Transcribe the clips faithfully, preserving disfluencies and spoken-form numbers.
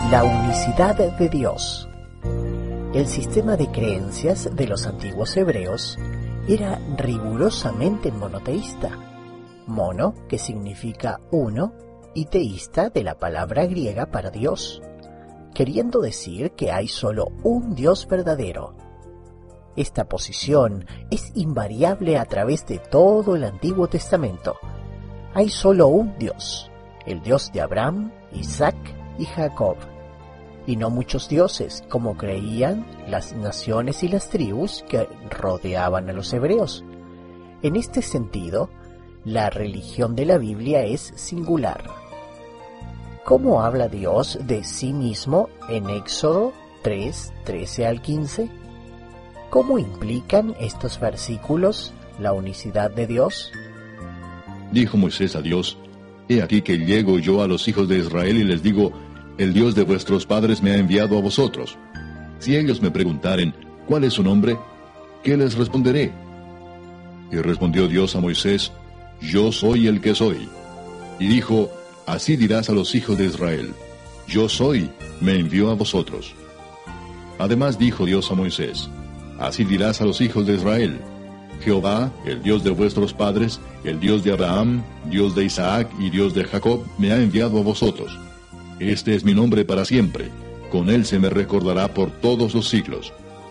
La unicidad de Dios. El sistema de creencias de los antiguos hebreos era rigurosamente monoteísta. Mono, que significa uno, y teísta, de la palabra griega para Dios, queriendo decir que hay solo un Dios verdadero. Esta posición es invariable a través de todo el Antiguo Testamento. Hay solo un Dios, el Dios de Abraham, Isaac y Jacob, y no muchos dioses, como creían las naciones y las tribus que rodeaban a los hebreos. En este sentido, la religión de la Biblia es singular. ¿Cómo habla Dios de sí mismo en Éxodo tres, trece al quince? ¿Cómo implican estos versículos la unicidad de Dios? Dijo Moisés a Dios: He aquí que llego yo a los hijos de Israel y les digo: El Dios de vuestros padres me ha enviado a vosotros. Si ellos me preguntaren: ¿Cuál es su nombre?, ¿qué les responderé? Y respondió Dios a Moisés: Yo soy el que soy. Y dijo: Así dirás a los hijos de Israel: Yo soy, me envió a vosotros. Además dijo Dios a Moisés: Así dirás a los hijos de Israel: Jehová, el Dios de vuestros padres, el Dios de Abraham, Dios de Isaac y Dios de Jacob, me ha enviado a vosotros. Este es mi nombre para siempre, con él se me recordará por todos los siglos.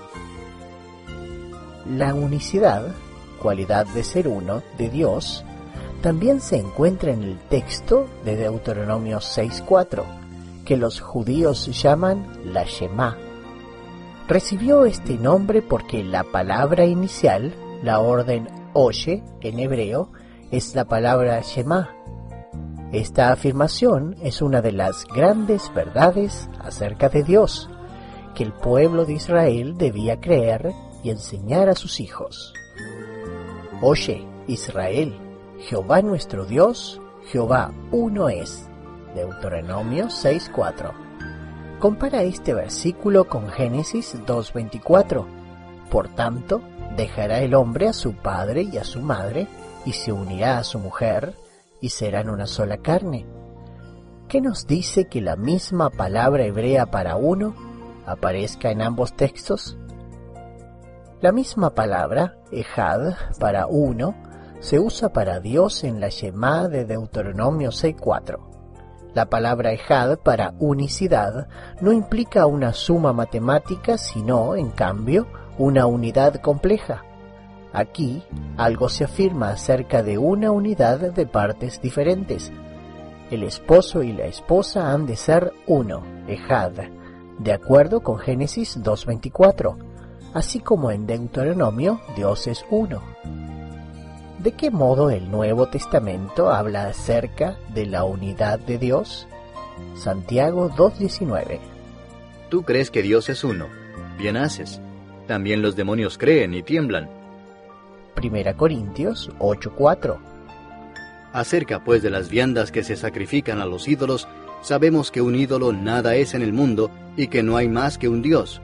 La unicidad, cualidad de ser uno, de Dios, también se encuentra en el texto de Deuteronomio seis cuatro, que los judíos llaman la Shema. Recibió este nombre porque la palabra inicial, la orden oye en hebreo, es la palabra Shema. Esta afirmación es una de las grandes verdades acerca de Dios, que el pueblo de Israel debía creer y enseñar a sus hijos. Oye, Israel, Jehová nuestro Dios, Jehová uno es. Deuteronomio seis cuatro. Compara este versículo con Génesis dos veinticuatro. Por tanto, dejará el hombre a su padre y a su madre, y se unirá a su mujer, y serán una sola carne. ¿Qué nos dice que la misma palabra hebrea para uno aparezca en ambos textos? La misma palabra, ejad, para uno, se usa para Dios en la Shema de Deuteronomio seis cuatro. La palabra ejad para unicidad no implica una suma matemática, sino, en cambio, una unidad compleja. Aquí, algo se afirma acerca de una unidad de partes diferentes. El esposo y la esposa han de ser uno, ejad, de acuerdo con Génesis dos veinticuatro, así como en Deuteronomio Dios es uno. ¿De qué modo el Nuevo Testamento habla acerca de la unidad de Dios? Santiago dos diecinueve. Tú crees que Dios es uno. Bien haces. También los demonios creen y tiemblan. Primera Corintios ocho cuatro. Acerca pues de las viandas que se sacrifican a los ídolos, sabemos que un ídolo nada es en el mundo y que no hay más que un Dios.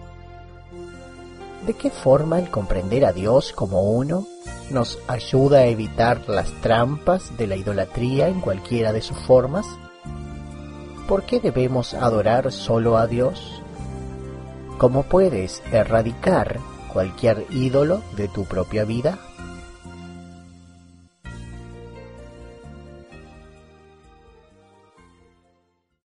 ¿De qué forma el comprender a Dios como uno nos ayuda a evitar las trampas de la idolatría en cualquiera de sus formas? ¿Por qué debemos adorar solo a Dios? ¿Cómo puedes erradicar cualquier ídolo de tu propia vida?